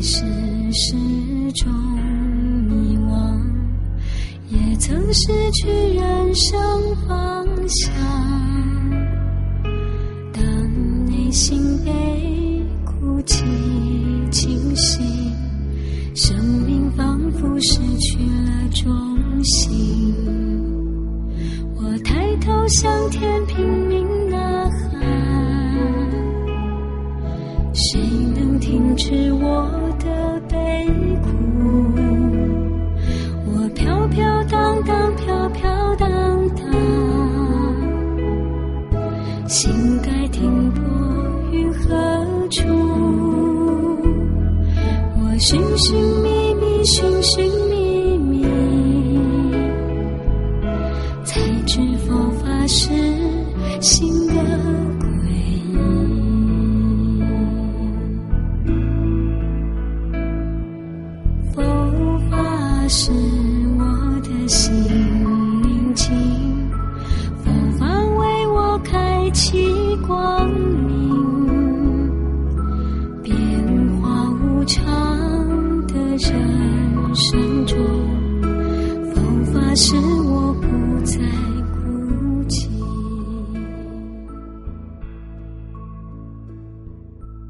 世事中迷惘，也曾失去人生方向。当内心被哭泣清醒，生命仿佛失去了重心。我抬头向天拼命呐喊，谁能停止我的悲哭？我飘飘荡荡，飘飘荡荡，心该停泊于何处？我寻寻觅觅，寻寻觅觅，才知佛法是心的皈依。佛法是我的心灵境，佛法为我开启光明，变化无常的人生中，佛法是我